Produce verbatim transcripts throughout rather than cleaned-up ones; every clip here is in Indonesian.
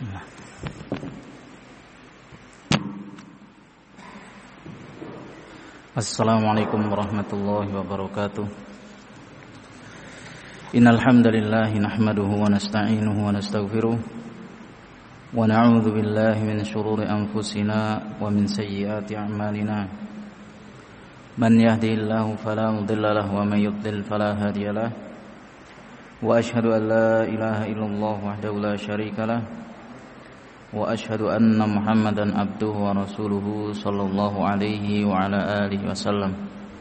Bismillah. Assalamualaikum warahmatullahi wabarakatuh. Innal hamdalillah nahmaduhu wa nasta'inuhu wa nastaghfiruh wa na'udzu billahi min shururi anfusina wa min sayyiati a'malina. Man yahdihillahu fala mudilla lahu wa man yudlil fala hadiya lahu. Wa ashhadu an la ilaha illallah wahdahu la syarika lahu wa ashhadu anna Muhammadan abduhu wa rasuluhu sallallahu alaihi wa ala alihi wasallam.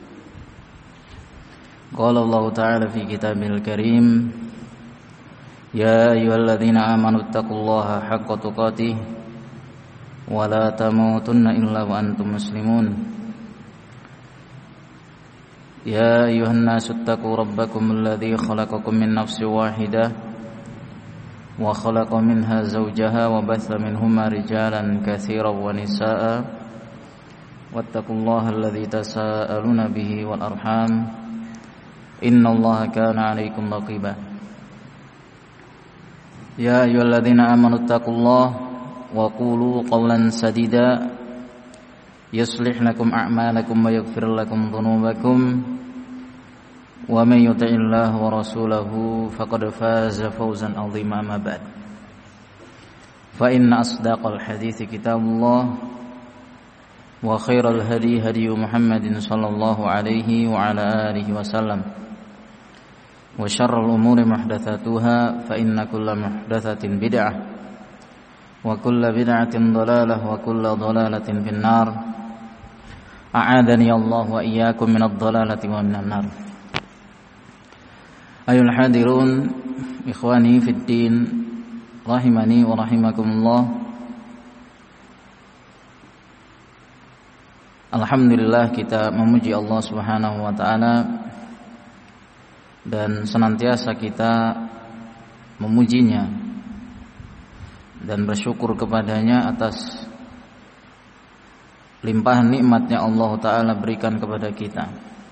Qala Allah ta'ala fi kitabil karim, ya ayyuhalladzina amanu taqullaha haqqa tuqatih wa la tamutunna illa wa antum muslimun. Ya ayyuhan nasu taqu rabbakum alladzi khalaqakum min nafsin wahidah wa khalaqa minha zawjaha wa batha minhuma rijalan katsiran wa nisaa'a wattaqullaha alladzi tasaaluna bihi wal arham innallaha kana 'alaikum raqiba. Ya ayyuhalladzina amanu taqullaha wa qulu qawlan sadida yuslih lakum a'malakum wa yaghfir lakum dhunubakum wa may yuti'illaha wa rasulahu faqad faza fawzan 'azima. Amma ba'd, fa inna asdaqal hadithi kitabullah wa khairal hadi hadi Muhammadin sallallahu alaihi wa ala alihi wasallam wa syarrul umuri muhdatsatuha fa inna kulla muhdatsatin bid'ah wa kulla bid'atin dhalalah wa kulla dhalalatin finnar. A'adani Allah wa iyyakum minadh dhalalati wa minan nar. Ayul hadirun ikhwani fid din rahimani wa rahimakumullah. Alhamdulillah, kita memuji Allah Subhanahu wa taala dan senantiasa kita memujinya dan bersyukur kepadanya atas limpahan nikmatnya Allah taala berikan kepada kita,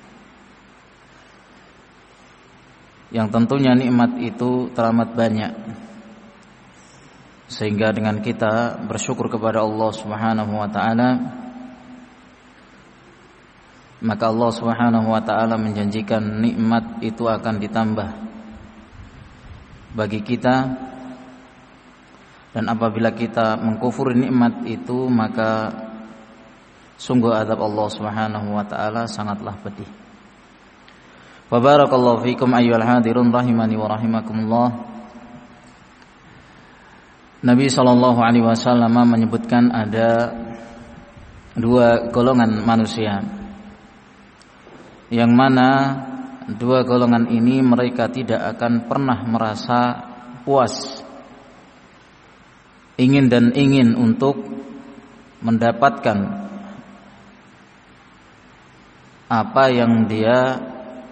yang tentunya nikmat itu teramat banyak, sehingga dengan kita bersyukur kepada Allah Subhanahu wa taala, maka Allah Subhanahu wa taala menjanjikan nikmat itu akan ditambah bagi kita, dan apabila kita mengkufuri nikmat itu maka sungguh azab Allah Subhanahu wa taala sangatlah pedih. Wa barakallahu fikum ayyuhal hadirun rahimani wa rahimakumullah. Nabi sallallahu alaihi wasallam menyebutkan ada dua golongan manusia, yang mana dua golongan ini mereka tidak akan pernah merasa puas, ingin dan ingin untuk mendapatkan apa yang dia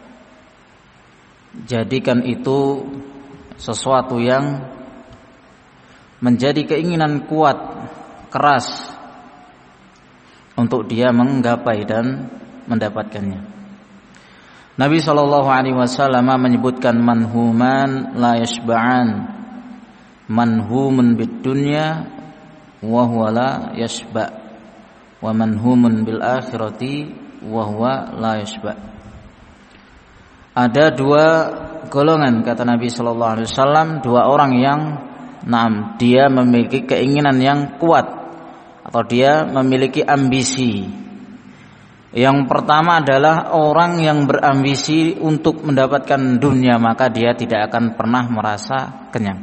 jadikan itu sesuatu yang menjadi keinginan kuat, keras untuk dia menggapai dan mendapatkannya. Nabi sallallahu alaihi wasallam menyebutkan manhuman la yashba'an, manhumun bid dunya wa huwa la yashba', wa manhumun bil akhirati wa huwa la yashba'. Ada dua golongan, kata Nabi sallallahu alaihi wasallam, dua orang yang naam dia memiliki keinginan yang kuat atau dia memiliki ambisi. Yang pertama adalah orang yang berambisi untuk mendapatkan dunia, maka dia tidak akan pernah merasa kenyang.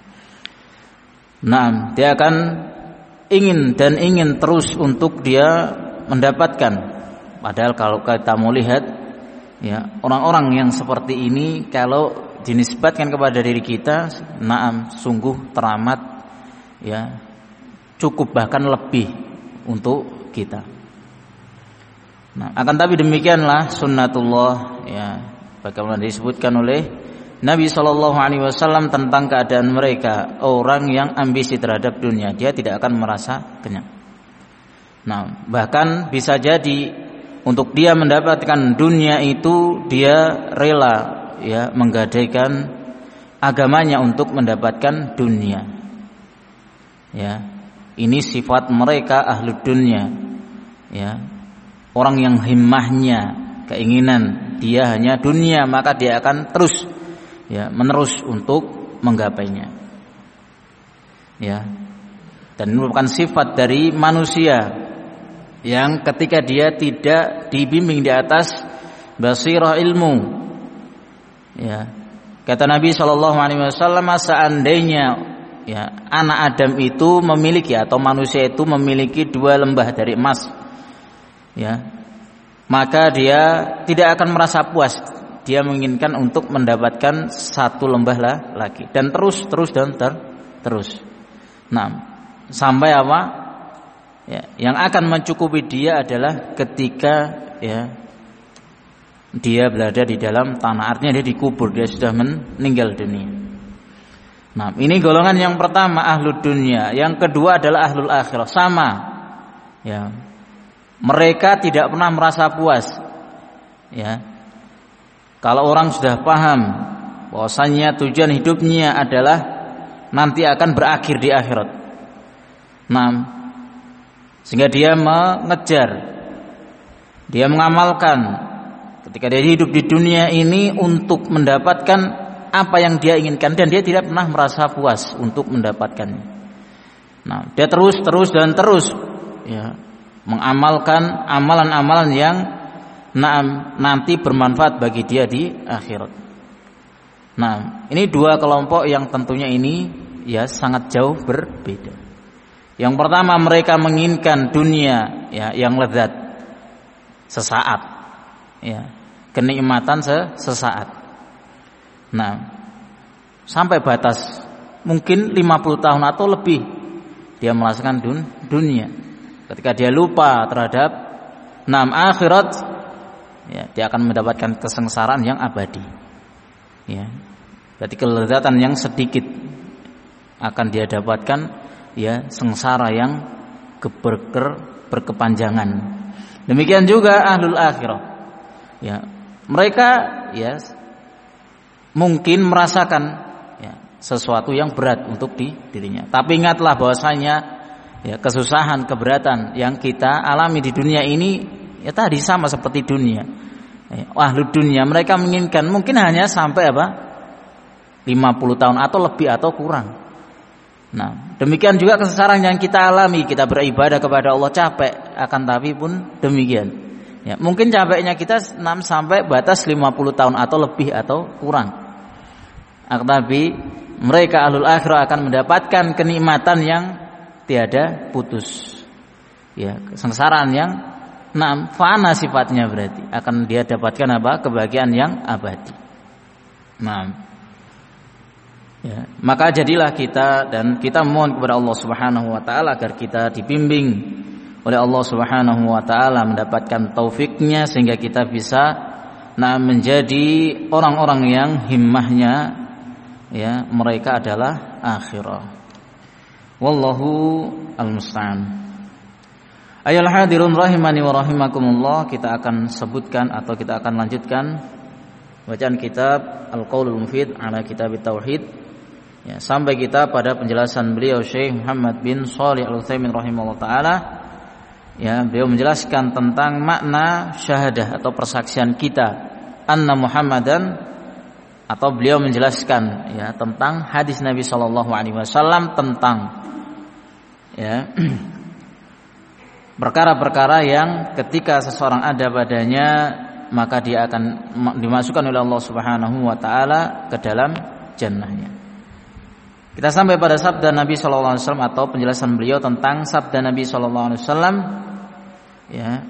Naam, dia akan ingin dan ingin terus untuk dia mendapatkan. Padahal kalau kita mau lihat, ya, orang-orang yang seperti ini kalau dinisbatkan kepada diri kita, naam, sungguh teramat, ya, cukup bahkan lebih untuk kita. Nah, akan tapi demikianlah sunnatullah, ya, bagaimana disebutkan oleh Nabi sallallahu alaihi wasallam tentang keadaan mereka, orang yang ambisi terhadap dunia, dia tidak akan merasa kenyang. Nah, bahkan bisa jadi untuk dia mendapatkan dunia itu dia rela, ya, menggadaikan agamanya untuk mendapatkan dunia. Ya, ini sifat mereka ahlu dunya. Ya, orang yang himmahnya, keinginan dia hanya dunia, maka dia akan terus ya menerus untuk menggapainya. Ya. Dan ini merupakan sifat dari manusia yang ketika dia tidak dibimbing di atas basirah ilmu. Ya. Kata Nabi shallallahu alaihi wasallam, seandainya ya anak Adam itu memiliki atau manusia itu memiliki dua lembah dari emas, ya, maka dia tidak akan merasa puas. Dia menginginkan untuk mendapatkan satu lembah lah lagi, dan terus terus dan ter, terus. Nah, sampai apa? Ya, yang akan mencukupi dia adalah ketika ya dia berada di dalam tanah, artinya dia dikubur, dia sudah meninggal dunia. Nah, ini golongan yang pertama ahlud dunia, yang kedua adalah ahlul akhirah. Sama, ya, mereka tidak pernah merasa puas. Ya, kalau orang sudah paham bahwasanya tujuan hidupnya adalah nanti akan berakhir di akhirat. Nah, sehingga dia mengejar, dia mengamalkan ketika dia hidup di dunia ini untuk mendapatkan apa yang dia inginkan, dan dia tidak pernah merasa puas untuk mendapatkannya. Nah, dia terus terus dan terus ya mengamalkan amalan-amalan yang nanti bermanfaat bagi dia di akhirat. Nah, ini dua kelompok yang tentunya ini ya sangat jauh berbeda. Yang pertama, mereka menginginkan dunia ya yang lezat sesaat, ya, kenikmatan sesaat. Nah, sampai batas mungkin lima puluh tahun atau lebih dia merasakan dun, dunia. Ketika dia lupa terhadap enam akhirat, ya, dia akan mendapatkan kesengsaraan yang abadi. Ya. Berarti kelezatan yang sedikit akan dia dapatkan, ya, sengsara yang berker, berkepanjangan. Demikian juga ahlul akhirah. Ya, mereka ya mungkin merasakan ya, sesuatu yang berat untuk di dirinya. Tapi ingatlah bahwasanya ya kesusahan, keberatan yang kita alami di dunia ini ya tadi sama seperti dunia. Ya, ahlud dunia mereka menginginkan mungkin hanya sampai apa? lima puluh tahun atau lebih atau kurang. Nah, demikian juga kesesaran yang kita alami, kita beribadah kepada Allah capek, akan tapi pun demikian. Ya, mungkin capeknya kita enam sampai batas lima puluh tahun atau lebih atau kurang. Akan tapi mereka ahlul akhirah akan mendapatkan kenikmatan yang tiada putus. Ya, kesengsaraan yang enam fana sifatnya, berarti akan dia dapatkan apa? Kebahagiaan yang abadi. Nah, ya, maka jadilah kita dan kita mohon kepada Allah Subhanahu wa taala agar kita dibimbing oleh Allah Subhanahu wa taala mendapatkan taufiknya sehingga kita bisa nah menjadi orang-orang yang himmahnya ya mereka adalah akhirah. Wallahu al-musta'an. Ayol hadirun rahimani wa rahimakumullah, kita akan sebutkan atau kita akan lanjutkan bacaan kitab Al-Qaulul Mufid ala Kitab Tauhid. Ya, sampai kita pada penjelasan beliau Syekh Muhammad bin Shalih Al-Utsaimin rahimahullah taala, ya, beliau menjelaskan tentang makna syahadah atau persaksian kita anna Muhammadan, atau beliau menjelaskan ya tentang hadis Nabi sallallahu alaihi wasallam tentang ya perkara-perkara yang ketika seseorang ada padanya maka dia akan dimasukkan oleh Allah Subhanahu wa taala ke dalam jannahnya. Kita sampai pada sabda Nabi sallallahu alaihi wasallam atau penjelasan beliau tentang sabda Nabi sallallahu alaihi wasallam, ya,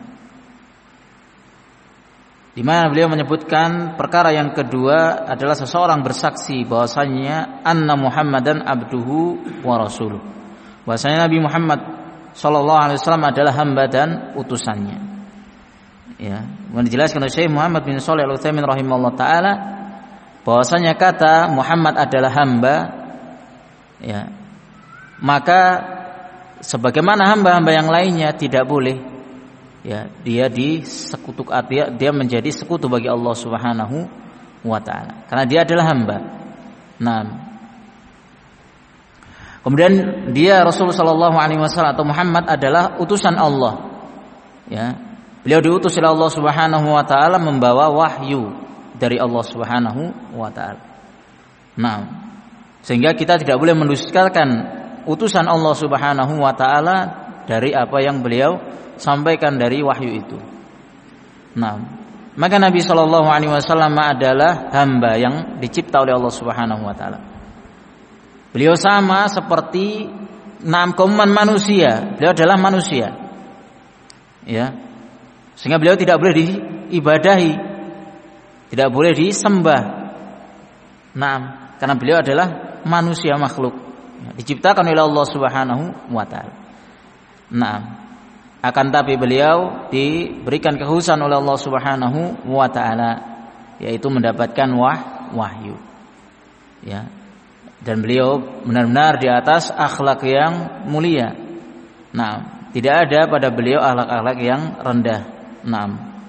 di mana beliau menyebutkan perkara yang kedua adalah seseorang bersaksi bahwasanya anna Muhammadan abduhu wa rasuluh, bahwasanya Nabi Muhammad sallallahu alaihi wasallam adalah hamba dan utusannya. Ya, dijelaskan oleh Syekh Muhammad bin Shalih Al-Utsaimin rahimahullah taala bahwasanya kata Muhammad adalah hamba, ya, maka sebagaimana hamba-hamba yang lainnya tidak boleh ya dia disekutuk, dia, dia menjadi sekutu bagi Allah Subhanahu wa taala karena dia adalah hamba. Nah, Kemudian dia Rasul sallallahu alaihi wasallam atau Muhammad adalah utusan Allah. Ya. Beliau diutus oleh Allah Subhanahu wa taala membawa wahyu dari Allah Subhanahu wa taala. Nah, sehingga kita tidak boleh mendustakan utusan Allah Subhanahu wa taala dari apa yang beliau sampaikan dari wahyu itu. Nah, maka Nabi sallallahu alaihi wasallam adalah hamba yang dicipta oleh Allah Subhanahu wa taala. Beliau sama seperti enam kauman manusia. Beliau adalah manusia. Ya. Sehingga beliau tidak boleh diibadahi, tidak boleh disembah. Nah, karena beliau adalah manusia makhluk, ya, diciptakan oleh Allah Subhanahu wa taala. Nah, akan tapi beliau diberikan kekhususan oleh Allah Subhanahu wa taala, yaitu mendapatkan wah wahyu. Ya. Dan beliau benar-benar di atas akhlak yang mulia. Nah, tidak ada pada beliau akhlak-akhlak yang rendah. Nah,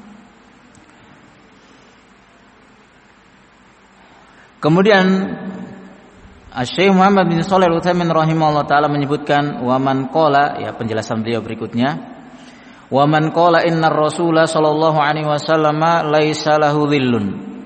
kemudian Syekh Muhammad bin Shalih Al-Utsaimin rahimahullah taala menyebutkan wa man qala, ya penjelasan beliau berikutnya, wa man qala innar Rasulullah sallallahu alaihi wasallam laisa lahu dhillun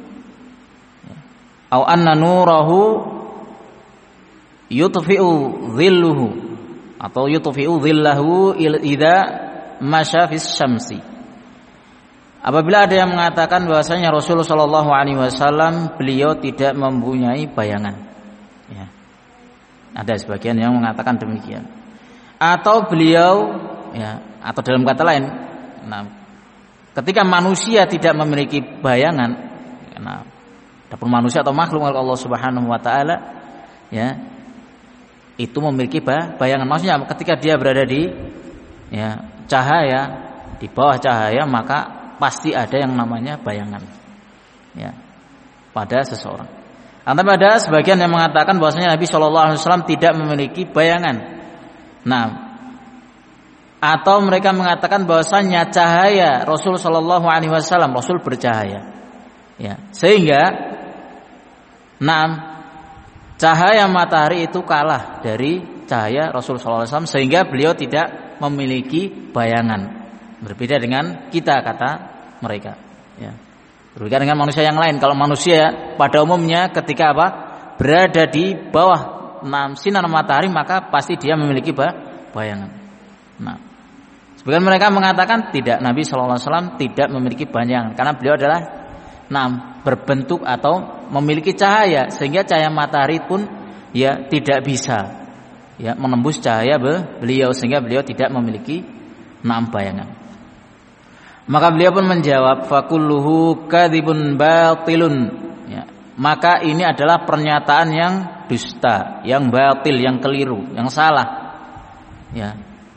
au anna nurahu yutfi'u dhilluhu atau yutfi'u dhillahu idza masya fis syamsi. Apabila ada yang mengatakan bahwasanya Rasulullah sallallahu alaihi wasallam beliau tidak mempunyai bayangan, ya. Ada sebagian yang mengatakan demikian. Atau beliau, ya, atau dalam kata lain, nah, ketika manusia tidak memiliki bayangan, nah, adapun manusia atau makhluk Allah Subhanahu wa taala, ya, itu memiliki bayangan. Maksudnya ketika dia berada di, ya, cahaya, di bawah cahaya, maka pasti ada yang namanya bayangan, ya, pada seseorang. Tapi ada sebagian yang mengatakan bahwasanya Nabi Shallallahu Alaihi Wasallam tidak memiliki bayangan. Nah, atau mereka mengatakan bahwasanya cahaya Rasul Shallallahu Alaihi Wasallam, Rasul bercahaya, ya, sehingga, nah, cahaya matahari itu kalah dari cahaya Rasul Shallallahu Alaihi Wasallam, sehingga beliau tidak memiliki bayangan. Berbeda dengan kita, kata mereka, ya. Berbeda dengan manusia yang lain. Kalau manusia pada umumnya ketika apa? Berada di bawah sinar matahari, maka pasti dia memiliki bayangan. Nah, sebagian mereka mengatakan tidak, Nabi Shallallahu Alaihi Wasallam tidak memiliki bayangan karena beliau adalah, nah, berbentuk atau memiliki cahaya, sehingga cahaya matahari pun, ya, tidak bisa, ya, menembus cahaya beliau, sehingga beliau tidak memiliki, nah, bayangan. Maka beliau pun menjawab, fakulluhu kadzibun batilun, ya, maka ini adalah pernyataan yang dusta, yang batil, yang keliru, yang salah, ya.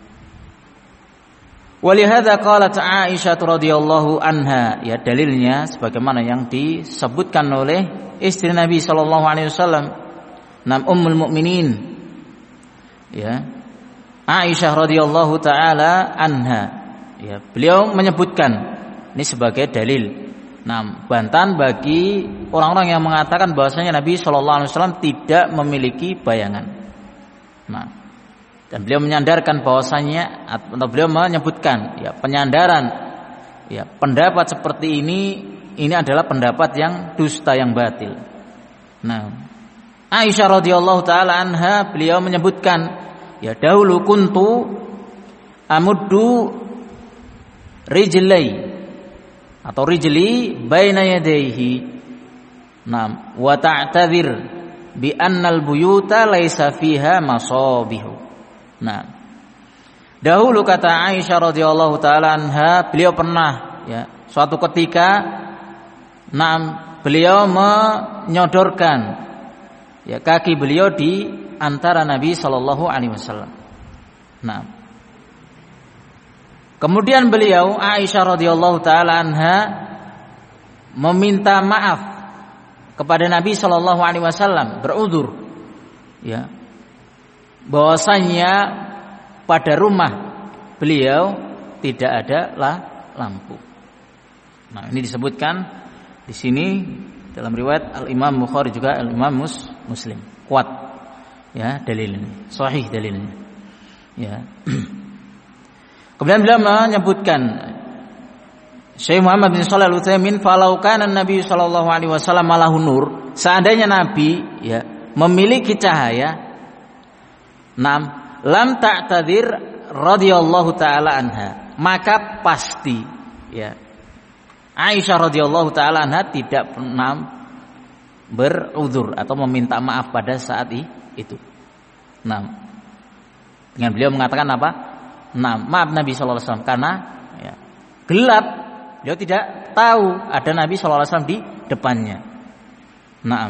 Walihada qalat Aisyah radhiyallahu anha, ya, dalilnya sebagaimana yang disebutkan oleh istri Nabi sallallahu alaihi wasallam, nam ummul mukminin, ya, Aisyah radhiyallahu taala anha. Ya, beliau menyebutkan ini sebagai dalil, nah, bantahan bagi orang-orang yang mengatakan bahwasanya Nabi Shallallahu Alaihi Wasallam tidak memiliki bayangan. Nah, dan beliau menyandarkan bahwasanya, atau beliau menyebutkan, ya, penyandaran, ya, pendapat seperti ini ini adalah pendapat yang dusta, yang batil. Nah, Aisyah radhiyallahu taala anha beliau menyebutkan, ya, dahulu kuntu amuddu rijlai atau rijli baina yadayhi, nam, wa ta'tadhir bi annal buyuta laisa fiha masabihu. Nah, dahulu kata Aisyah radhiyallahu taala anha, beliau pernah, ya, suatu ketika, nam, beliau menyodorkan, ya, kaki beliau di antara Nabi sallallahu alaihi wasallam. Nah, kemudian beliau, Aisyah radhiyallahu taala anha, meminta maaf kepada Nabi sallallahu alaihi wasallam, berudzur, ya, bahwasanya pada rumah beliau tidak ada lah lampu. Nah, ini disebutkan di sini dalam riwayat Al Imam Bukhari juga Al Imam Muslim, kuat ya dalilnya, sahih dalilnya. Ya. Kemudian beliau menyebutkan Syekh Muhammad bin Shalih Al-Utsaimin, "Falau kana Nabi sallallahu alaihi wasallam lahu nur," seandainya Nabi ya memiliki cahaya, nam lam ta'tadir radhiyallahu taala anha, maka pasti ya Aisyah radhiyallahu taala anha tidak pernah beruzur atau meminta maaf pada saat itu. Nah, dengan beliau mengatakan apa? Nah, maaf Nabi sallallahu alaihi wasallam karena ya, gelap. Beliau tidak tahu ada Nabi sallallahu alaihi wasallam di depannya. Naam.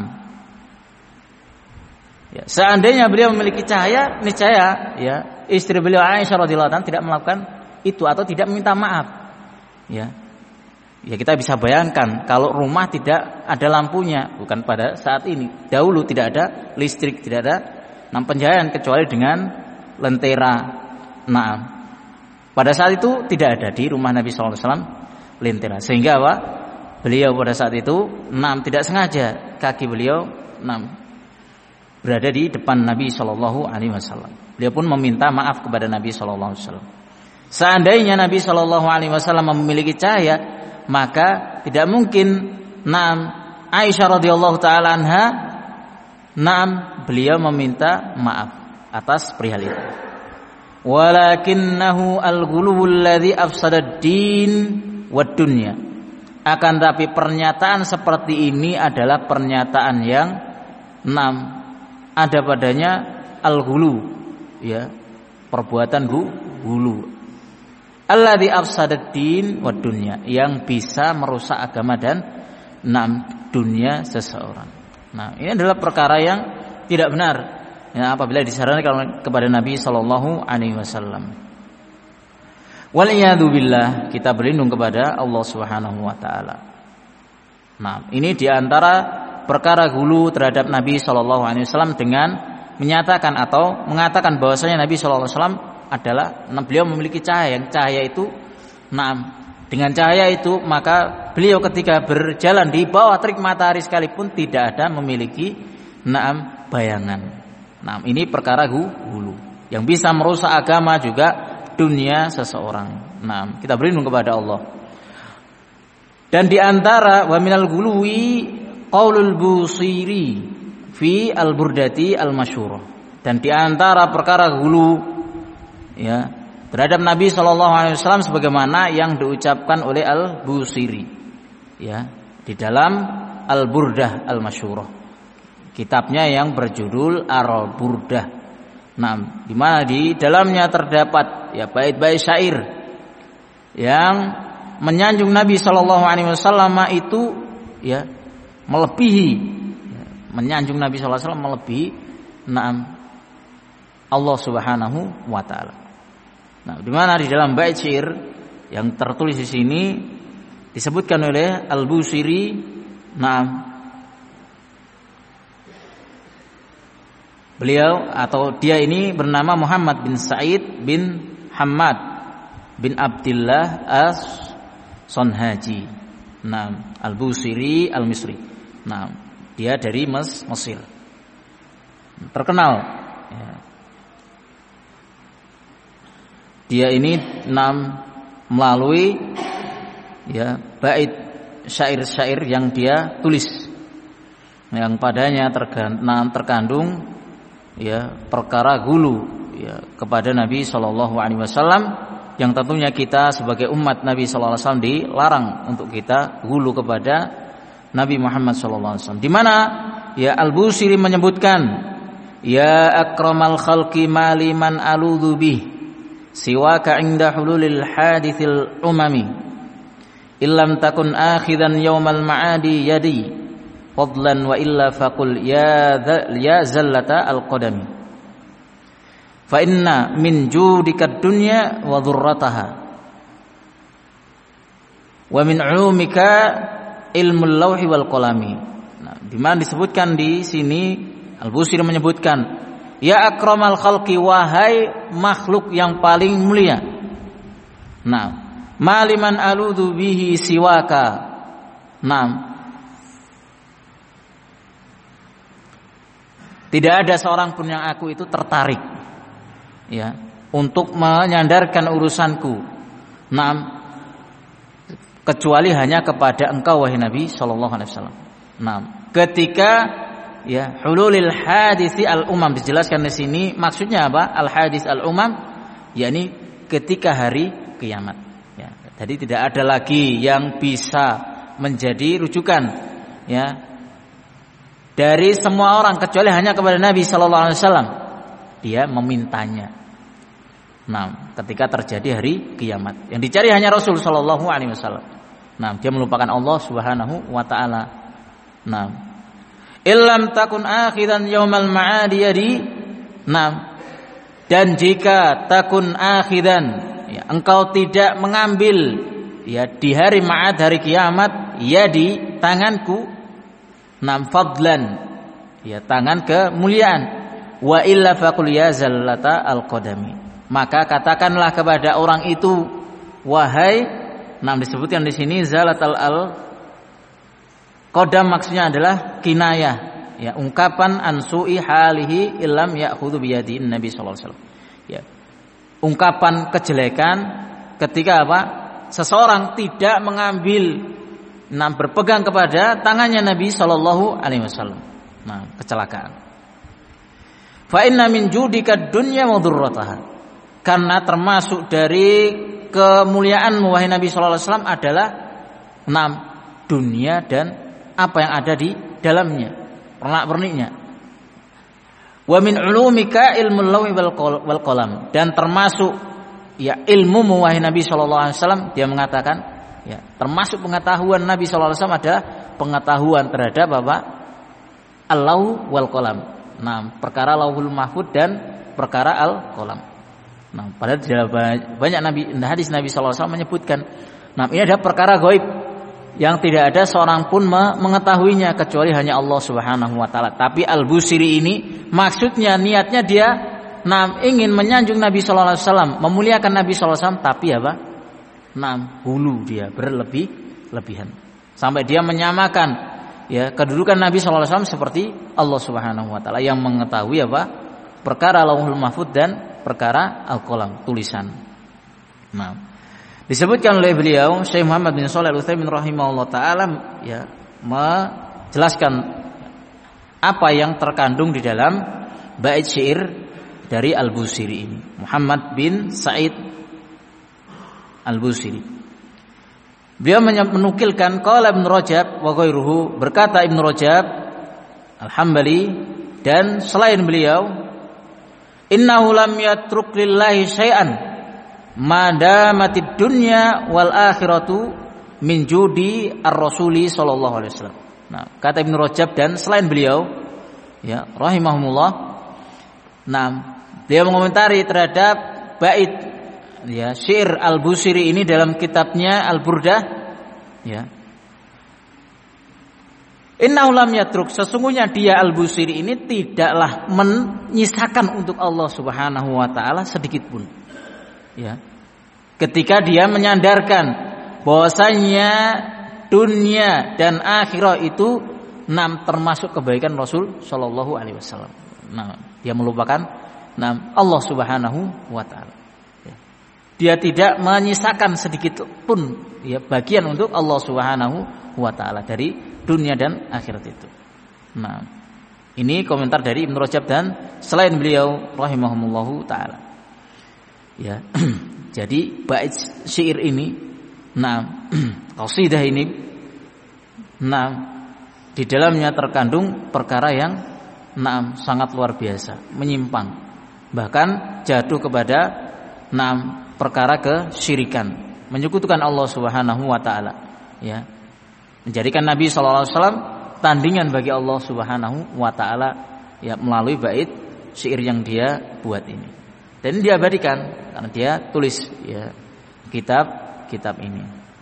Ya, seandainya beliau memiliki cahaya, niscaya ya istri beliau Aisyah radhiyallahu anha tidak melakukan itu atau tidak meminta maaf. Ya. Ya kita bisa bayangkan kalau rumah tidak ada lampunya, bukan pada saat ini. Dahulu tidak ada listrik, tidak ada nah, pencahayaan kecuali dengan lentera. Naam. Pada saat itu tidak ada di rumah Nabi sallallahu alaihi wasallam lentera. Sehingga apa? Beliau pada saat itu enam tidak sengaja kaki beliau enam berada di depan Nabi sallallahu alaihi wasallam. Beliau pun meminta maaf kepada Nabi sallallahu alaihi wasallam. Seandainya Nabi sallallahu alaihi wasallam memiliki cahaya, maka tidak mungkin enam Aisyah radhiyallahu taala anha enam beliau meminta maaf atas perihal itu. Walakinnahu al-ghuluwul ladzi afsada ad-din wad dunya. Akan tapi pernyataan seperti ini adalah pernyataan yang enam ada padanya al-ghulu ya, perbuatan ghulu. Alladzi afsada ad-din wad dunya, yang bisa merusak agama dan enam dunia seseorang. Nah, ini adalah perkara yang tidak benar ya, apabila disarankan kepada Nabi sallallahu alaihi wasallam. Wal iyadu billah, kita berlindung kepada Allah Subhanahu wa taala. Nah, ini diantara perkara gulu terhadap Nabi sallallahu alaihi wasallam dengan menyatakan atau mengatakan bahwasanya Nabi sallallahu alaihi wasallam adalah beliau memiliki cahaya, yang cahaya itu nah, dengan cahaya itu maka beliau ketika berjalan di bawah terik matahari sekalipun tidak ada memiliki naam bayangan. Nah, ini perkara hulu yang bisa merusak agama juga dunia seseorang. Nah, kita berlindung kepada Allah. Dan di antara wa minal gului qaulul Busiri fi al-Burdati al-Masyhurah. Dan di antara perkara hulu ya terhadap Nabi sallallahu alaihi wasallam sebagaimana yang diucapkan oleh Al-Busiri ya di dalam Al-Burdah Al-Masyhurah. Kitabnya yang berjudul Al-Burdah. Nah, di mana di dalamnya terdapat ya bait-bait syair yang menyanjung Nabi sallallahu alaihi wasallam itu ya melebihi ya, menyanjung Nabi sallallahu alaihi wasallam melebihi na'am Allah Subhanahu wa taala. Nah, di mana di dalam bait syair yang tertulis di sini disebutkan oleh Al-Busiri na'am beliau atau dia ini bernama Muhammad bin Sa'id bin Hamad bin Abdullah As-Sonhaji. Nah, Al-Busiri Al-Misri. Nah, dia dari Mes, Mesir. Terkenal. Ya. Dia ini enam melalui ya bait syair-syair yang dia tulis, yang padanya terkandung ya perkara gulu ya kepada Nabi sallallahu alaihi wasallam, yang tentunya kita sebagai umat Nabi sallallahu alaihi wasallam dilarang untuk kita gulu kepada Nabi Muhammad sallallahu alaihi wasallam. Di mana ya Al-Busiri menyebutkan ya akramal khalqi maliman aludhu bih siwaka inda hululil hadithil umami illam takun akhidan yaumal ma'adi yadi fadlan wa illa faqul ya ya zallata alqadami fa inna min judika dunya wa dhurrataha wa min ulumika ilmul lauhi wal qalami. Nah, di mana disebutkan di sini Al-Busiri menyebutkan ya akramal khalqi, wahai makhluk yang paling mulia. Nah, maliman aludhu bihi siwaka. Nah, Tidak ada seorang pun yang aku itu tertarik ya untuk menyandarkan urusanku. Naam, kecuali hanya kepada engkau wahai Nabi sallallahu alaihi wasallam. Naam, ketika ya hululil hadisi al umam dijelaskan di sini maksudnya apa? Al hadis al umam yakni ketika hari kiamat. Ya, jadi tidak ada lagi yang bisa menjadi rujukan ya dari semua orang kecuali hanya kepada Nabi sallallahu alaihi wasallam. Dia memintanya. Nah, ketika terjadi hari kiamat, yang dicari hanya Rasul sallallahu alaihi wasallam. Nah, dia melupakan Allah Subhanahu wa taala. Nah, illam takun akhiran yaumal ma'adi yadi. Nah, dan jika takun akhiran ya, engkau tidak mengambil ya di hari ma'ad hari kiamat ya di tanganku nam fadlan ya tangan kemuliaan wa illa faqul ya zallata alqadami, maka katakanlah kepada orang itu wahai nam disebutkan di sini zalatal al qadam maksudnya adalah kinayah ya ungkapan ansui halihi illam ya'khudhu bi yadi Nabi sallallahu alaihi wasallam ya ungkapan kejelekan ketika apa seseorang tidak mengambil nah berpegang kepada tangannya Nabi sallallahu alaihi wasallam. Nah, kecelakaan. Fa inna min judika dunya wa dhurrataha. Karena termasuk dari kemuliaan wahai Nabi sallallahu alaihi wasallam adalah enam dunia dan apa yang ada di dalamnya, pernak-perniknya. Wa min ulumika ilmul lawhi wal qalam, dan termasuk ya ilmu wahai Nabi sallallahu alaihi wasallam dia mengatakan ya, termasuk pengetahuan Nabi sallallahu alaihi wasallam ada pengetahuan terhadap apa? Al-Lauh wal Qalam. Nah, perkara Lauhul Mahfuz dan perkara Al-Qalam. Nah, padahal tidak banyak Nabi hadis Nabi sallallahu alaihi wasallam menyebutkan. Nah, ini ada perkara gaib yang tidak ada seorang pun mengetahuinya kecuali hanya Allah Subhanahu wa taala. Tapi Al-Busiri ini maksudnya niatnya dia nah ingin menyanjung Nabi sallallahu alaihi wasallam, memuliakan Nabi sallallahu alaihi wasallam, tapi apa? Nah, hulu dia berlebih-lebihan sampai dia menyamakan ya kedudukan Nabi sallallahu alaihi wasallam seperti Allah Subhanahu wa taala yang mengetahui apa perkara Lauhul Mahfuz dan perkara Al-Qalam tulisan. Nah, disebutkan oleh beliau Syekh Muhammad bin Shalih Al-Utsaimin rahimahullah taala ya menjelaskan apa yang terkandung di dalam bait syair dari Al-Busiri ini. Muhammad bin Sa'id Al-Busiri. Beliau menukilkan qala Ibnu Rajab wa ghairuhu, berkata Ibnu Rajab Al-Hambali dan selain beliau, innahu lam yatruk lillahi syai'an madamatid dunya wal akhiratu min judi ar-rasuli sallallahu alaihi wasallam. Nah, kata Ibnu Rajab dan selain beliau ya rahimahumullah. Nah, beliau mengomentari terhadap bait ya syair Al-Busiri ini dalam kitabnya Al-Burdah ya. Innahu lam yatruk, sesungguhnya dia Al-Busiri ini tidaklah menyisakan untuk Allah Subhanahu wa taala sedikit pun. Ya. Ketika dia menyandarkan bahwasanya dunia dan akhirat itu enam termasuk kebaikan Rasul sallallahu alaihi wasallam. Nah, dia melupakan enam Allah Subhanahu wa taala. Dia tidak menyisakan sedikit pun ya bagian untuk Allah Subhanahu wa taala dari dunia dan akhirat itu. Nah, ini komentar dari Ibnu Rajab dan selain beliau rahimahumullahu taala. Ya. Jadi bait syair ini nah qasidah ini nah di dalamnya terkandung perkara yang nah sangat luar biasa, menyimpang, bahkan jatuh kepada nah perkara kesyirikan, menyekutukan Allah Subhanahu wa taala ya. Menjadikan Nabi sallallahu alaihi wasallam tandingan bagi Allah Subhanahu wa taala ya melalui bait syair yang dia buat ini. Dan diabadikan karena dia tulis ya kitab-kitab ini.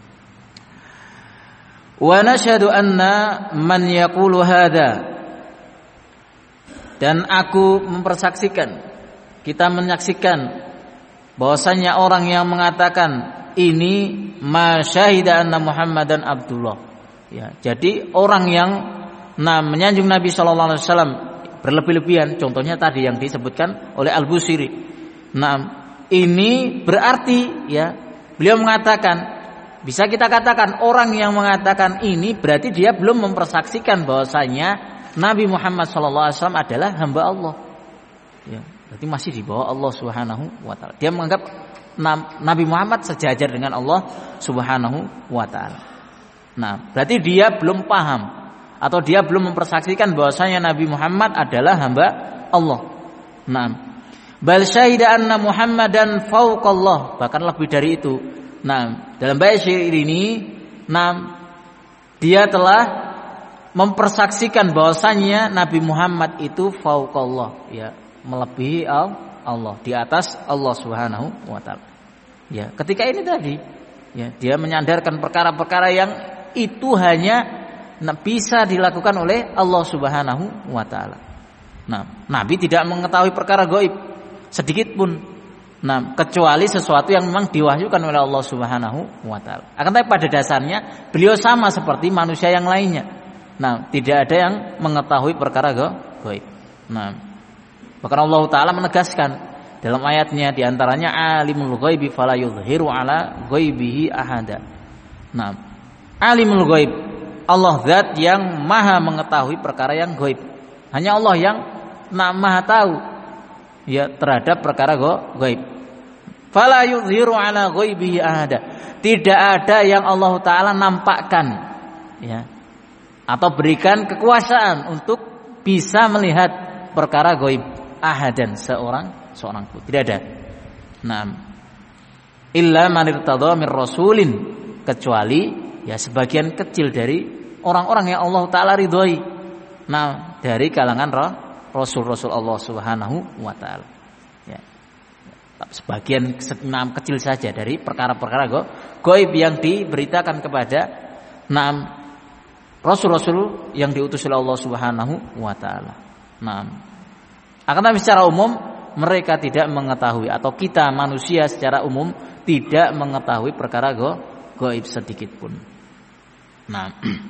Wa nashhadu anna man yaqulu hadza, dan aku mempersaksikan, kita menyaksikan bahwasanya orang yang mengatakan ini masyahida anna Muhammadan Abdullah. Ya, jadi orang yang nah menyanjung Nabi sallallahu alaihi wasallam berlebih-lebihan. Contohnya tadi yang disebutkan oleh Al-Busiri. Nah, ini berarti ya beliau mengatakan, bisa kita katakan orang yang mengatakan ini berarti dia belum mempersaksikan bahwasanya Nabi Muhammad shallallahu alaihi wasallam adalah hamba Allah. Ya, berarti masih di bawah Allah Subhanahu wa taala. Dia menganggap Nabi Muhammad sejajar dengan Allah Subhanahu wa taala. Nah, berarti dia belum paham atau dia belum mempersaksikan bahwasanya Nabi Muhammad adalah hamba Allah. Nah, bal syahida anna Muhammadan fauqallah, bahkan lebih dari itu. Nah, dalam bait syair ini, nah dia telah mempersaksikan bahwasanya Nabi Muhammad itu fauqallah, ya, melebihi Allah, di atas Allah Subhanahu wa taala. Ya, ketika ini tadi, ya, dia menyandarkan perkara-perkara yang itu hanya bisa dilakukan oleh Allah Subhanahu wa taala. Nah, Nabi tidak mengetahui perkara gaib sedikit pun. Nah, kecuali sesuatu yang memang diwahyukan oleh Allah Subhanahu wa taala. Akan tetapi pada dasarnya beliau sama seperti manusia yang lainnya. Nah, tidak ada yang mengetahui perkara gaib. Nah, bahkan Allah taala menegaskan dalam ayatnya di antaranya alimul ghaibi fala yuzhiru ala ghaibihi ahada. Nah, alimul ghaib, Allah zat yang maha mengetahui perkara yang gaib. Hanya Allah yang nah, maha tahu ya terhadap perkara gaib. Fala yuzhiru ala ghaibihi ahada. Tidak ada yang Allah taala nampakkan ya atau berikan kekuasaan untuk bisa melihat perkara gaib ahadan seorang seorang pun tidak ada. Nah, illa man irtadha mir rasulin, kecuali ya sebagian kecil dari orang-orang yang Allah taala ridhoi. Nah, dari kalangan roh rasul-rasul Allah Subhanahu wa taala. Ya. Sebagian enam kecil saja dari perkara-perkara gaib yang diberitakan kepada enam rasul-rasul yang diutus oleh Allah Subhanahu wa taala. Nah, akan tapi secara umum mereka tidak mengetahui atau kita manusia secara umum tidak mengetahui perkara gaib sedikit pun. Nah,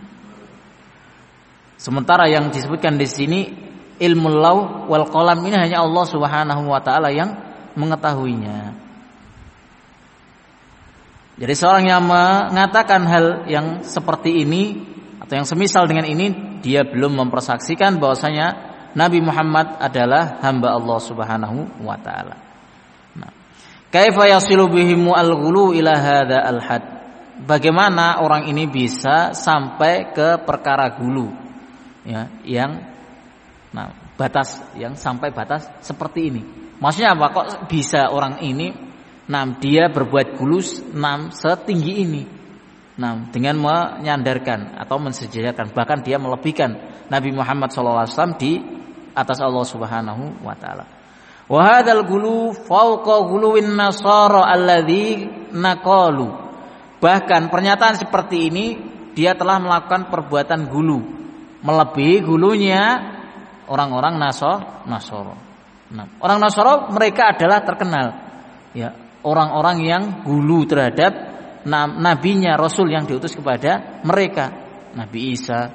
sementara yang disebutkan di sini ilmu lauh wal qalam ini hanya Allah Subhanahu wa taala yang mengetahuinya. Jadi seorang yang mengatakan hal yang seperti ini atau yang semisal dengan ini, dia belum mempersaksikan bahwasanya Nabi Muhammad adalah hamba Allah Subhanahu wa taala. Nah, kaifa yasilu bihimu al-ghulu ila hadza al-had? Bagaimana orang ini bisa sampai ke perkara gulu? Ya, yang nah, batas yang sampai batas seperti ini. Maksudnya apa? Kok bisa orang ini nah dia berbuat gulu nah, setinggi ini? Nah, dengan menyandarkan atau mensejajarkan, bahkan dia melebihkan Nabi Muhammad shallallahu alaihi wasallam di atas Allah Subhanahu wa taala. Wa hadzal ghulu fawqa ghuluwin nasara alladzi naqalu. Bahkan pernyataan seperti ini dia telah melakukan perbuatan gulu, melebihi gulunya orang-orang Nasara. Nah, orang Nasara mereka adalah terkenal ya, orang-orang yang gulu terhadap nabinya, rasul yang diutus kepada mereka, Nabi Isa,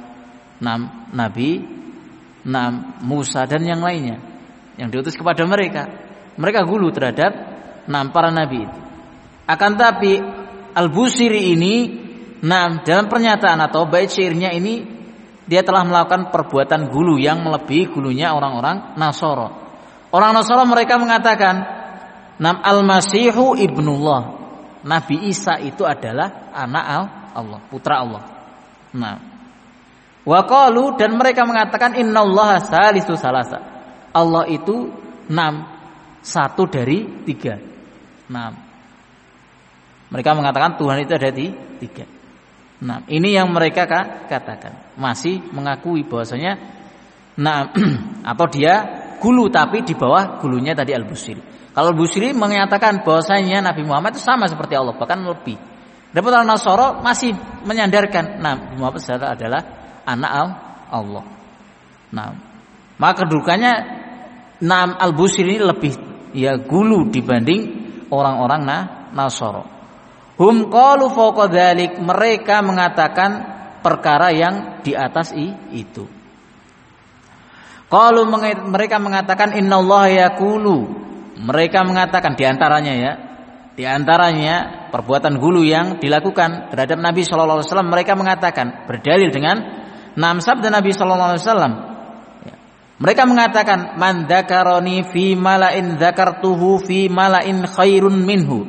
Nabi Nah, Musa dan yang lainnya yang diutus kepada mereka. Mereka gulu terhadap nah, para nabi itu. Akan tapi Al-Busiri ini nah, dalam pernyataan atau bait syairnya ini dia telah melakukan perbuatan gulu yang melebihi gulunya orang-orang Nasara. Orang Nasara mereka mengatakan nam al-Masihu ibnullah. Nabi Isa itu adalah anak Allah, putra Allah. Nah, wa qalu, dan mereka mengatakan innallaha salisu salasa. Allah itu enam, satu dari tiga. Nah, mereka mengatakan Tuhan itu ada di tiga. Nah, ini yang mereka katakan, masih mengakui bahwasanya nah atau dia gulu tapi di bawah gulunya tadi Al-Busiri. Kalau Al-Busiri menyatakan bahwasanya Nabi Muhammad itu sama seperti Allah, bahkan lebih. Dan orang Nasara masih menyandarkan Nabi Muhammad adalah anak Allah. Nah, maka kedudukannya Nam Al-Busiri ini lebih ya gulu dibanding orang-orang nah, Nasara. Hum qalu fawqa dzalik, mereka mengatakan perkara yang di atas i, itu. Qalu mereka mengatakan innallaha yaqulu. Mereka mengatakan di antaranya ya, di antaranya perbuatan gulu yang dilakukan terhadap Nabi sallallahu alaihi wasallam, mereka mengatakan berdalil dengan enam sabda Nabi sallallahu alaihi wasallam. Mereka mengatakan man dzakarani fi mala'in dzakartuhu fi mala'in khairun minhu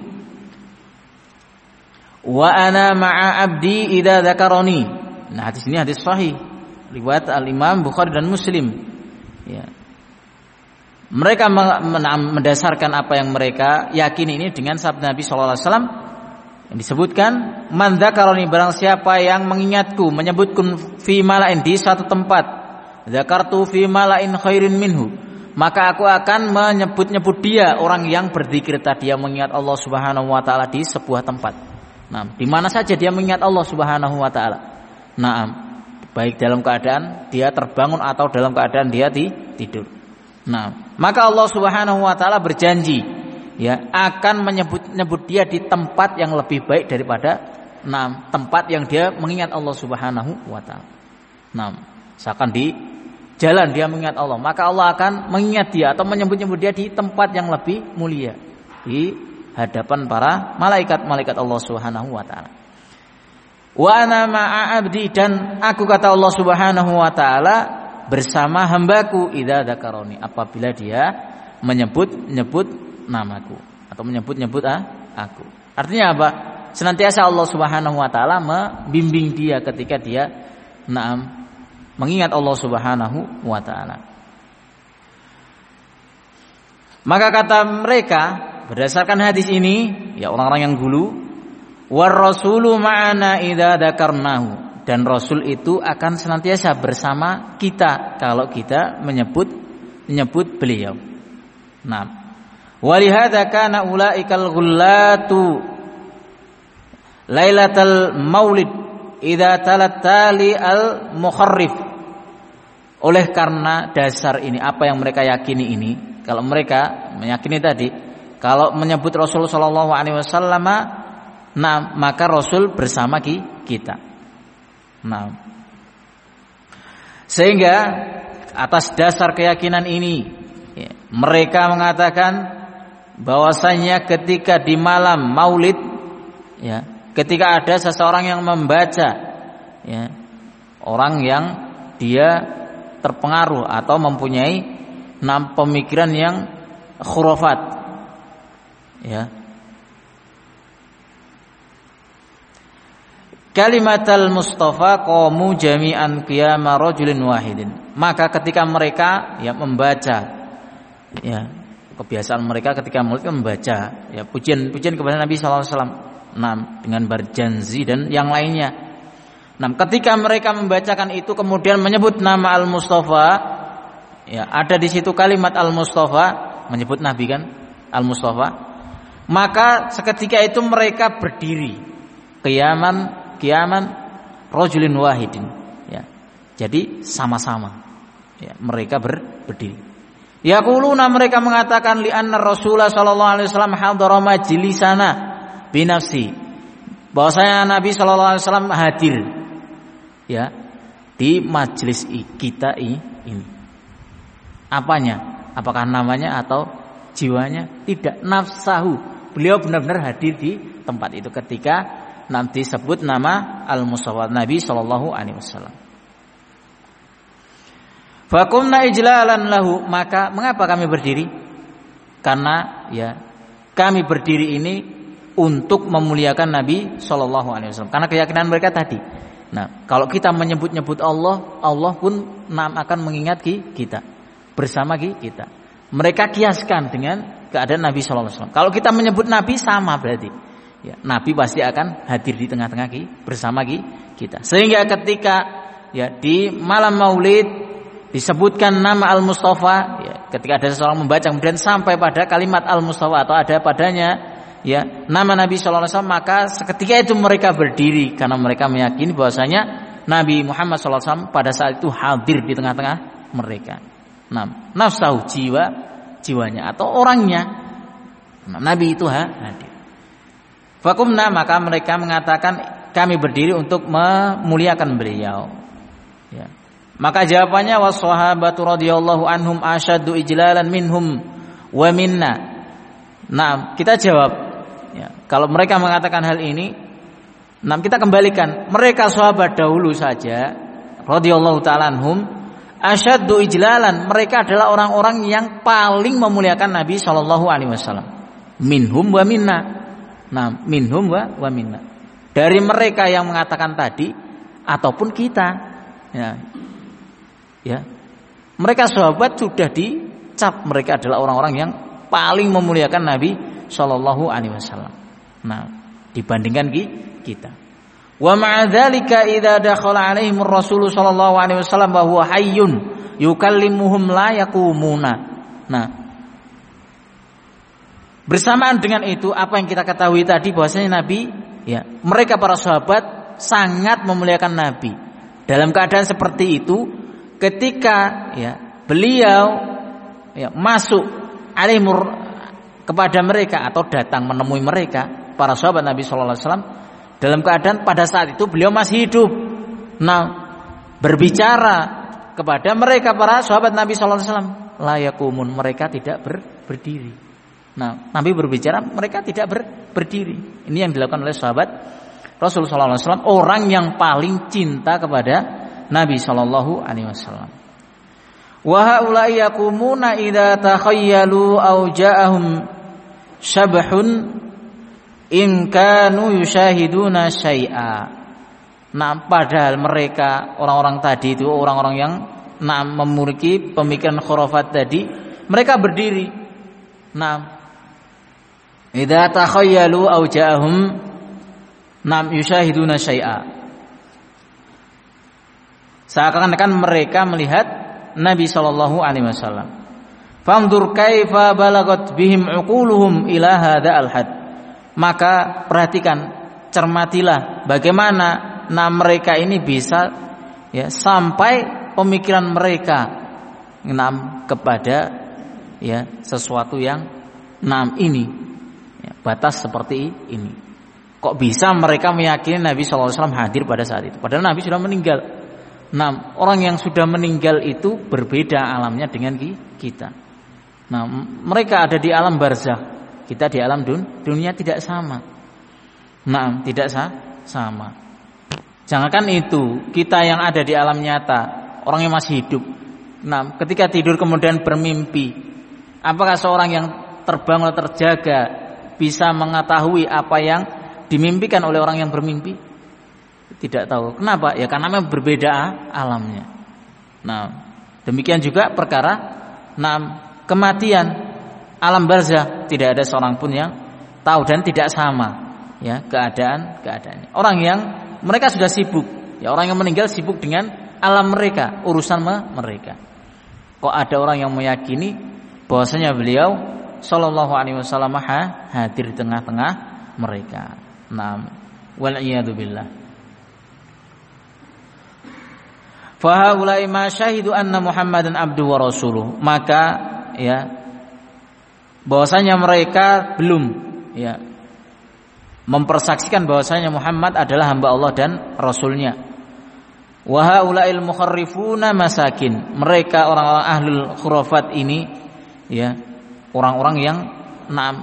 wa ana ma'a abdi idza dzakarani. Nah, hadis ini hadis sahih riwayat Al-Imam Bukhari dan Muslim. Ya. Mereka mendasarkan apa yang mereka yakini ini dengan sabda Nabi sallallahu alaihi wasallam yang disebutkan man dzakarani, barang siapa yang mengingatku, menyebutkan fi mala'in di satu tempat, dzakartu fi mala'in khairin minhu, maka aku akan menyebut-nyebut dia, orang yang berzikir tadi, yang mengingat Allah Subhanahu wa taala di sebuah tempat. Nah, di mana saja dia mengingat Allah Subhanahu wa taala. Nah, baik dalam keadaan dia terbangun atau dalam keadaan dia tidur. Nah, maka Allah Subhanahu wa taala berjanji ya akan menyebut-nyebut dia di tempat yang lebih baik daripada nah, tempat yang dia mengingat Allah Subhanahu wa taala. Nah, seakan di jalan dia mengingat Allah, maka Allah akan mengingat dia atau menyebut-nyebut dia di tempat yang lebih mulia di hadapan para malaikat-malaikat Allah Subhanahu wa taala. Wa ana ma'a abdi, dan aku kata Allah Subhanahu wa taala bersama hambaku idza dzakaroni, apabila dia menyebut-nyebut namaku atau menyebut-nyebut ah, aku. Artinya apa? Senantiasa Allah Subhanahu wa taala membimbing dia ketika dia na'am mengingat Allah Subhanahu wa taala. Maka kata mereka berdasarkan hadis ini, ya orang-orang yang gulu, war rasulu ma'ana idza dzakarnahu, dan Rasul itu akan senantiasa bersama kita kalau kita menyebut menyebut beliau. Nah, walihada kana ulaikal ghullatu lailatal maulid idza talat tali al mukharrif. Oleh karena dasar ini, apa yang mereka yakini ini, kalau mereka meyakini tadi, kalau menyebut Rasul sallallahu alaihi wasallam, nah maka Rasul bersama kita. Nah, sehingga atas dasar keyakinan ini, ya, mereka mengatakan bahwasanya ketika di malam Maulid, ya, ketika ada seseorang yang membaca, ya, orang yang dia terpengaruh atau mempunyai enam pemikiran yang khurafat, ya, kalimatal Mustafa qamu jami'an qiyama rajulin wahidin, maka ketika mereka ya membaca, ya kebiasaan mereka ketika Maulid membaca ya pujian-pujian kepada Nabi sallallahu alaihi wasallam, nah, dengan berjanji dan yang lainnya. Nah, ketika mereka membacakan itu kemudian menyebut nama Al-Mustafa, ya ada di situ kalimat Al-Mustafa, menyebut Nabi kan Al-Mustafa, maka seketika itu mereka berdiri qiyaman qiyaman rajulin wahidin, ya. Jadi sama-sama, ya, mereka ber, berdiri. Yaquluna, mereka mengatakan li anna Rasulullah sallallahu alaihi wasallam hadara majlisana bi nafsi, bahwasanya Nabi sallallahu alaihi wasallam hadir, ya, di majelis kita ini. Apanya? Apakah namanya atau jiwanya? Tidak, nafsahu. Beliau benar-benar hadir di tempat itu ketika nanti sebut nama Al-Mustafa Nabi sallallahu alaihi wasallam. Faqumna ijlalan lahu, maka mengapa kami berdiri? Karena ya kami berdiri ini untuk memuliakan Nabi sallallahu alaihi wasallam. Karena keyakinan mereka tadi. Nah, kalau kita menyebut-nyebut Allah, Allah pun akan mengingat kita, bersama kita. Mereka kiaskan dengan keadaan Nabi sallallahu alaihi wasallam. Kalau kita menyebut Nabi sama berarti, ya, Nabi pasti akan hadir di tengah-tengah bersama kita. Sehingga ketika ya di malam Maulid disebutkan nama Al-Mustafa, ya, ketika ada seseorang membaca kemudian sampai pada kalimat Al-Mustafa atau ada padanya ya nama Nabi sallallahu alaihi wasallam, maka seketika itu mereka berdiri karena mereka meyakini bahwasanya Nabi Muhammad sallallahu alaihi wasallam pada saat itu hadir di tengah-tengah mereka. Nah, nafsu, jiwa jiwanya atau orangnya, nah, Nabi itu hadir. Fakumna, maka mereka mengatakan kami berdiri untuk memuliakan beliau, ya. Maka jawabannya was-sahabatu radhiyallahu anhum asyaddu ijlalan minhum wa minna. Nah, kita jawab ya, kalau mereka mengatakan hal ini, nah kita kembalikan, mereka sahabat dahulu saja radhiyallahu ta'ala anhum asyaddu ijlalan, mereka adalah orang-orang yang paling memuliakan Nabi sallallahu alaihi wasallam. Minhum wa minna. Nah, minhum wa, wa minna. Dari mereka yang mengatakan tadi ataupun kita. Ya. Ya. Mereka sahabat sudah dicap mereka adalah orang-orang yang paling memuliakan Nabi sallallahu alaihi wasallam. Nah, dibandingkan kita. Wa ma'a dzalika idza dakhala alaihim ar-rasul sallallahu alaihi wasallam wa huwa hayyun yukallimuhum la yaqumuna. Nah, bersamaan dengan itu apa yang kita ketahui tadi bahwasanya Nabi ya, mereka para sahabat sangat memuliakan Nabi. Dalam keadaan seperti itu ketika ya beliau ya masuk alaihimur kepada mereka atau datang menemui mereka para sahabat Nabi sallallahu alaihi wasallam dalam keadaan pada saat itu beliau masih hidup. Nah, berbicara kepada mereka para sahabat Nabi sallallahu alaihi wasallam, la yaqumun, mereka tidak ber, berdiri. Nah, Nabi berbicara, mereka tidak ber, berdiri. Ini yang dilakukan oleh sahabat Rasul sallallahu alaihi wasallam, orang yang paling cinta kepada Nabi sallallahu alaihi wasallam. Wa haula'i yaqumuna idza takhayyalu aw ja'ahum syabhun in kanu yushahiduna syai'a. Nah, padahal mereka orang-orang tadi itu orang-orang yang nah, memiliki pemikiran khurafat tadi, mereka berdiri. Nah, idza takhayyalu aw ja'ahum nam yushahiduna syai'a. Seakan-akan mereka melihat Nabi sallallahu alaihi wasallam. Fanzur kaifa balagat bihim uquluhum ila hadzal had. Maka perhatikan, cermatilah bagaimana nah mereka ini bisa ya sampai pemikiran mereka enam kepada ya sesuatu yang enam ini ya, batas seperti ini. Kok bisa mereka meyakini Nabi sallallahu alaihi wasallam hadir pada saat itu padahal Nabi sudah meninggal. Nah, orang yang sudah meninggal itu berbeda alamnya dengan kita. Nah, mereka ada di alam barzakh, kita di alam dun, dunia tidak sama. Nah, tidak sah, sama. Jangankan itu, kita yang ada di alam nyata, orang yang masih hidup. Nah, ketika tidur kemudian bermimpi, apakah seorang yang terbangun terjaga bisa mengetahui apa yang dimimpikan oleh orang yang bermimpi? Tidak tahu. Kenapa? Ya karena memang berbeda alamnya. Nah, demikian juga perkara nah, kematian alam barzakh, tidak ada seorang pun yang tahu dan tidak sama ya keadaan keadaannya. Orang yang mereka sudah sibuk, ya orang yang meninggal sibuk dengan alam mereka, urusan mereka. Kok ada orang yang meyakini bahwasanya beliau sallallahu alaihi wasallam hadir di tengah-tengah mereka. Nah, wal iyadu billah. Fa haula'i ma syahidu anna Muhammadan abdu wa rasuluh. Maka ya bahwasanya mereka belum ya mempersaksikan bahwasanya Muhammad adalah hamba Allah dan rasulnya. Wa haula'il mukharrifuna masakin. Mereka orang-orang ahlul khurafat ini ya orang-orang yang naam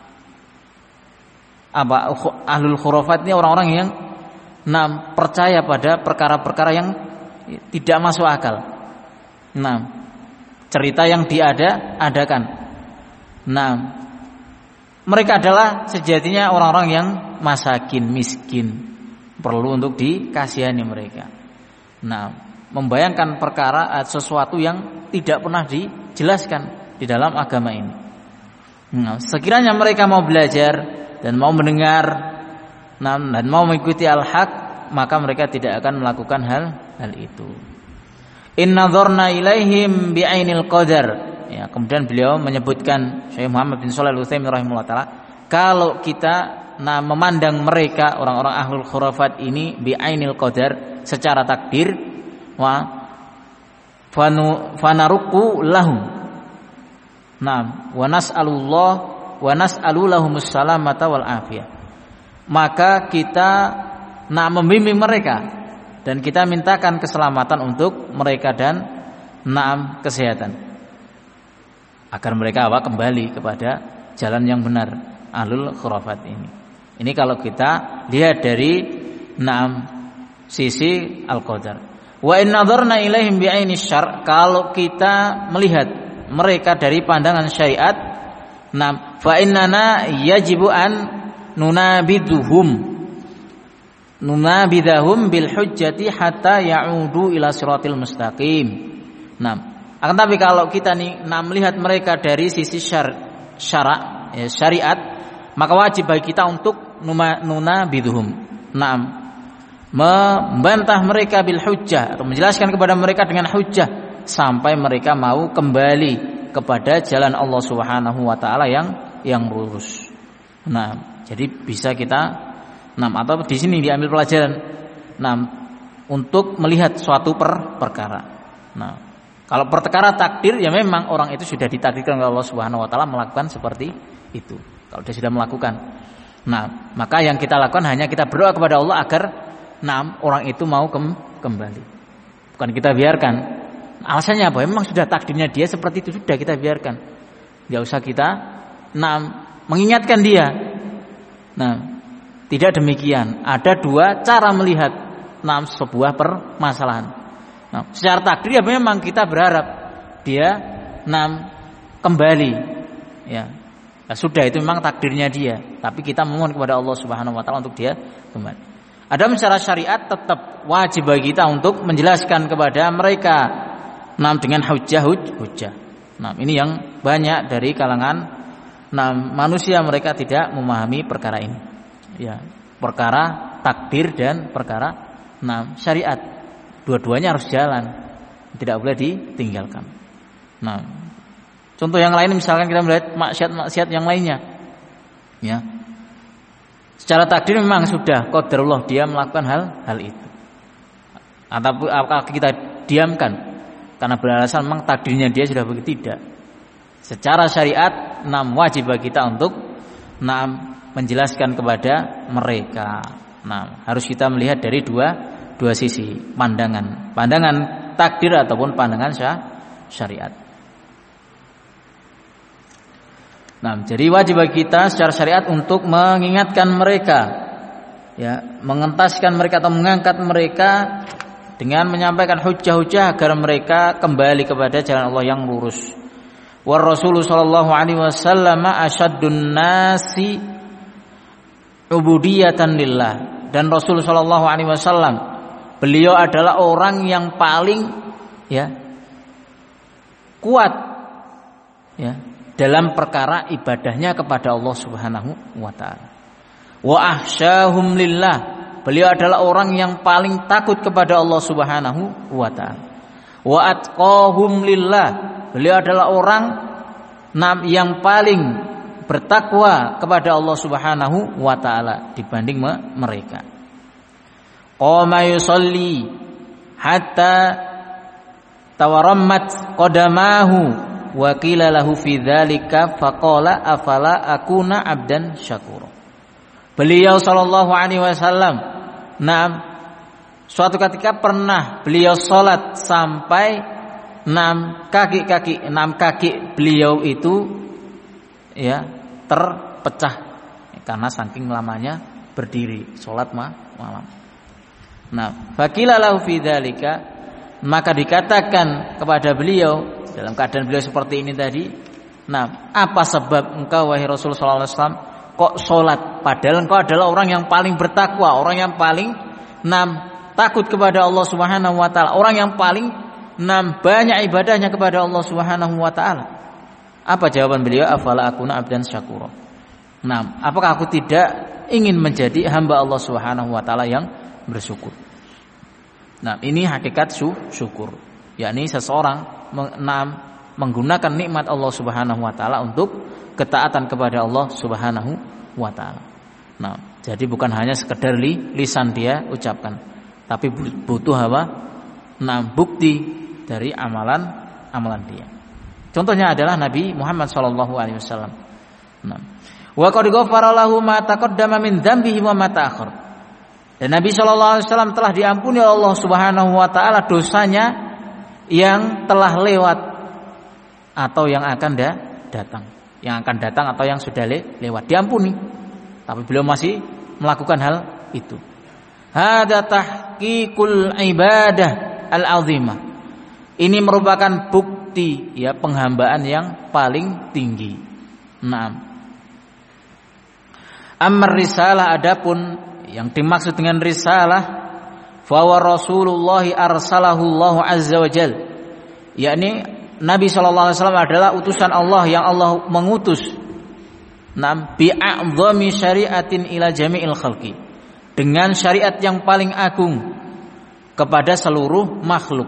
apa ahlul khurafat ini orang-orang yang naam percaya pada perkara-perkara yang tidak masuk akal. Nah, cerita yang diada-adakan. Nah, mereka adalah sejatinya orang-orang yang masakin, miskin, perlu untuk dikasihani mereka. Nah, membayangkan perkara sesuatu yang tidak pernah dijelaskan di dalam agama ini. Nah, sekiranya mereka mau belajar dan mau mendengar nah, dan mau mengikuti al-haq, maka mereka tidak akan melakukan hal hal itu. Inna dzarna ilaihim bi'ainil qadar. Ya, kemudian beliau menyebutkan Syekh Muhammad bin Shalih Al-Utsaimin rahimahullah taala, kalau kita nah memandang mereka orang-orang ahlul khurafat ini bi'ainil qadar secara takdir, wa fanu fanaruku lahum. Nah, wa nas'alullah wa nas'alu lahumus salamata wal afiyah. Maka kita nah membimbing mereka dan kita mintakan keselamatan untuk mereka dan naam kesehatan agar mereka apa kembali kepada jalan yang benar ahlul khurafat ini. Ini kalau kita lihat dari naam sisi al-qadar. Wa in nadharna ilaihim bi'aini syar', kalau kita melihat mereka dari pandangan syariat, naam fa innana yajibu an nunabiduhum nunabidahum bil hujjati hatta ya'udu ila siratil mustaqim. Nah, akan tapi kalau kita nih nah, melihat mereka dari sisi syar, syara, ya, syariat, maka wajib bagi kita untuk nunabiduhum. Nah, membantah mereka bil hujjah atau menjelaskan kepada mereka dengan hujjah sampai mereka mau kembali kepada jalan Allah Subhanahu wa taala yang yang lurus. Nah, jadi bisa kita Nah, atau di sini diambil pelajaran. Nah, untuk melihat suatu per perkara. Nah, kalau perkara takdir ya memang orang itu sudah ditakdirkan oleh Allah Subhanahu wa taala melakukan seperti itu. Kalau dia sudah melakukan. Nah, maka yang kita lakukan hanya kita berdoa kepada Allah agar nah, orang itu mau kem kembali. Bukan kita biarkan. Alasannya apa? Memang sudah takdirnya dia seperti itu, sudah kita biarkan. Enggak usah kita nah, mengingatkan dia. Nah, tidak demikian. Ada dua cara melihat nah, sebuah permasalahan. Nah, secara takdir ya memang kita berharap dia nah, kembali. Ya. Nah, sudah itu memang takdirnya dia. Tapi kita memohon kepada Allah Subhanahu wa taala untuk dia kembali. Ada secara syariat tetap wajib bagi kita untuk menjelaskan kepada mereka nah, dengan hujjah-hujjah. Nah, ini yang banyak dari kalangan nah, manusia mereka tidak memahami perkara ini. Ya, perkara takdir dan perkara nah, syariat. Dua-duanya harus jalan. Tidak boleh ditinggalkan. Nah, contoh yang lain misalkan kita melihat maksiat-maksiat yang lainnya. Ya. Secara takdir memang sudah qadarullah dia melakukan hal hal itu. Atau apakah kita diamkan karena beralasan memang takdirnya dia sudah begitu? Tidak. Secara syariat nam wajib bagi kita untuk nam menjelaskan kepada mereka. Nah, harus kita melihat dari dua dua sisi pandangan, pandangan takdir ataupun pandangan syariat. Nah, jadi wajib bagi kita secara syariat untuk mengingatkan mereka, ya, mengentaskan mereka atau mengangkat mereka dengan menyampaikan hujjah-hujjah agar mereka kembali kepada jalan Allah yang lurus. War Rasulullah sallallahu alaihi wasallam asyaddun nasi ubudiyatan lillah, dan Rasul sallallahu alaihi wasallam beliau adalah orang yang paling ya kuat ya dalam perkara ibadahnya kepada Allah Subhanahu wa taala. Wa ahsyahum lillah, beliau adalah orang yang paling takut kepada Allah Subhanahu wa taala. Wa atqahum lillah, beliau adalah orang yang paling bertakwa kepada Allah Subhanahu wa taala dibanding mereka. Qama yusalli hatta tawarammat qadamahu wa qila lahu fi dzalika faqala afala akuna abdan syakura. Beliau sallallahu alaihi wasallam nah suatu ketika pernah beliau salat sampai enam kaki-kaki enam kaki beliau itu ya terpecah karena saking lamanya berdiri salat malam. Nah, faqila lahu fi dzalika, maka dikatakan kepada beliau dalam keadaan beliau seperti ini tadi, nah, apa sebab engkau wahai Rasul sallallahu alaihi wasallam kok salat padahal engkau adalah orang yang paling bertakwa, orang yang paling enam takut kepada Allah Subhanahu wa taala, orang yang paling enam banyak ibadahnya kepada Allah Subhanahu wa taala. Apa jawaban beliau? Afala akuna abdan syakura. Nah, apakah aku tidak ingin menjadi hamba Allah Subhanahu wa taala yang bersyukur? Nah, ini hakikat syukur. Yakni seseorang menggunakan nikmat Allah Subhanahu wa taala untuk ketaatan kepada Allah Subhanahu wa taala. Nah, jadi bukan hanya sekedar li, lisan dia ucapkan, tapi butuh apa? Nah, bukti dari amalan amalan dia. Contohnya adalah Nabi Muhammad sallallahu alaihi wasallam. Nah, wa qad ghafara lahu ma taqaddama min dzambihi wa ma ta'akhkhar. Dan Nabi shallallahu alaihi wasallam telah diampuni oleh Allah Subhanahu wa taala dosanya yang telah lewat atau yang akan da- datang, yang akan datang atau yang sudah le- lewat diampuni. Tapi beliau masih melakukan hal itu. Hada tahqiqul ibadah al-azimah. Ini merupakan bukti ya penghambaan yang paling tinggi. Naam. Amma risalah, adapun yang dimaksud dengan risalah, fa wa Rasulullah arsalahu Allah azza wa jal, yakni Nabi sallallahu alaihi wasallam adalah utusan Allah yang Allah mengutus. Naam, bi a'dhami syari'atin ila jami'il khalqi, dengan syariat yang paling agung kepada seluruh makhluk.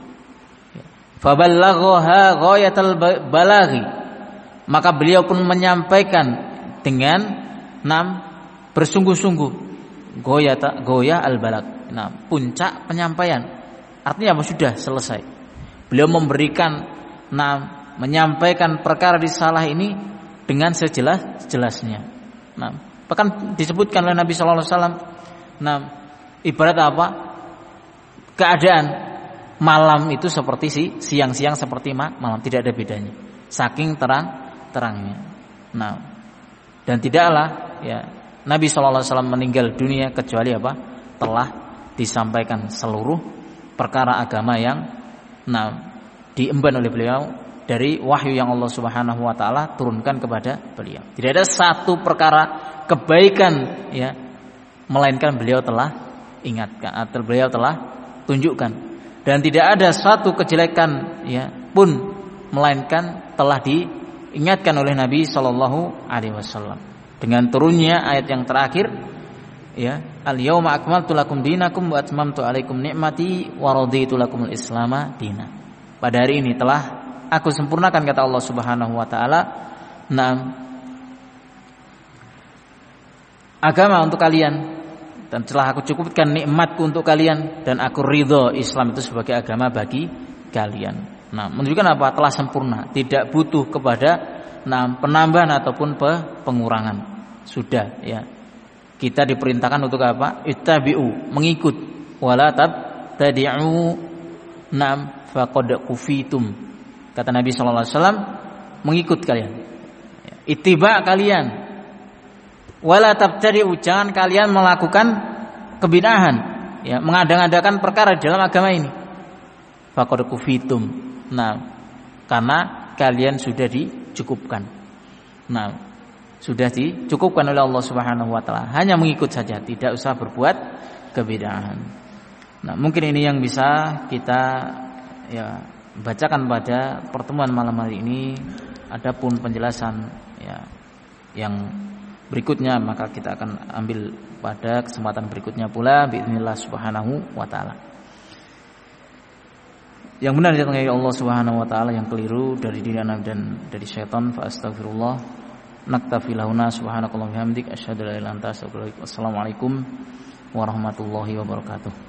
Faballaghaha ghayatal balaghi, maka beliau pun menyampaikan dengan enam bersungguh-sungguh, goyah goyah al balag, nah puncak penyampaian. Artinya apa? Sudah selesai. Beliau memberikan, nah menyampaikan perkara risalah ini dengan sejelas-jelasnya. Nah, bahkan disebutkan oleh Nabi sallallahu alaihi wasallam, nah ibarat apa? Keadaan malam itu seperti si siang-siang seperti malam, tidak ada bedanya. Saking terang-terangnya. Nah, dan tidaklah ya Nabi shallallahu alaihi wasallam meninggal dunia kecuali apa? Telah disampaikan seluruh perkara agama yang nah diemban oleh beliau dari wahyu yang Allah Subhanahu wa taala turunkan kepada beliau. Tidak ada satu perkara kebaikan ya melainkan beliau telah ingatkan atau beliau telah tunjukkan. Dan tidak ada satu kejelekan ya pun melainkan telah diingatkan oleh Nabi sallallahu alaihi wasallam. Dengan turunnya ayat yang terakhir ya, al-yauma akmaltu lakum dinakum wa atmamtu alaikum ni'mati wa raditu lakumul islama dina. Pada hari ini telah aku sempurnakan, kata Allah Subhanahu wa taala, nah agama untuk kalian, dan telah aku cukupkan nikmatku untuk kalian, dan aku ridho Islam itu sebagai agama bagi kalian. Nah, menunjukkan apa? Telah sempurna, tidak butuh kepada nah, penambahan ataupun pengurangan. Sudah ya. Kita diperintahkan untuk apa? Ittabi'u, mengikut. Wala tabtadi'u nam faqad kufitum. Kata Nabi sallallahu alaihi wasallam, mengikut kalian. Ittiba kalian. Wala tabtadi'u, jangan kalian melakukan kebid'ahan, ya, mengadang-adakan perkara di dalam agama ini. Faqad kufitum. Nah, karena kalian sudah dicukupkan. Nah, sudah dicukupkan oleh Allah Subhanahu wa taala. Hanya mengikut saja, tidak usah berbuat kebid'ahan. Nah, mungkin ini yang bisa kita ya bacakan pada pertemuan malam hari ini. Adapun penjelasan ya yang berikutnya maka kita akan ambil pada kesempatan berikutnya pula biidznillah subhanahu wa taala. Yang benar dari Allah Subhanahu wa taala, yang keliru dari diri anak dan dari syaitan, fa astaghfirullah. Naktafi lahuna subhanakallahumma hamdik asyhadu an la ilaha illa anta astaghfiruka wa atubu ilaik. Wassalamualaikum warahmatullahi wabarakatuh.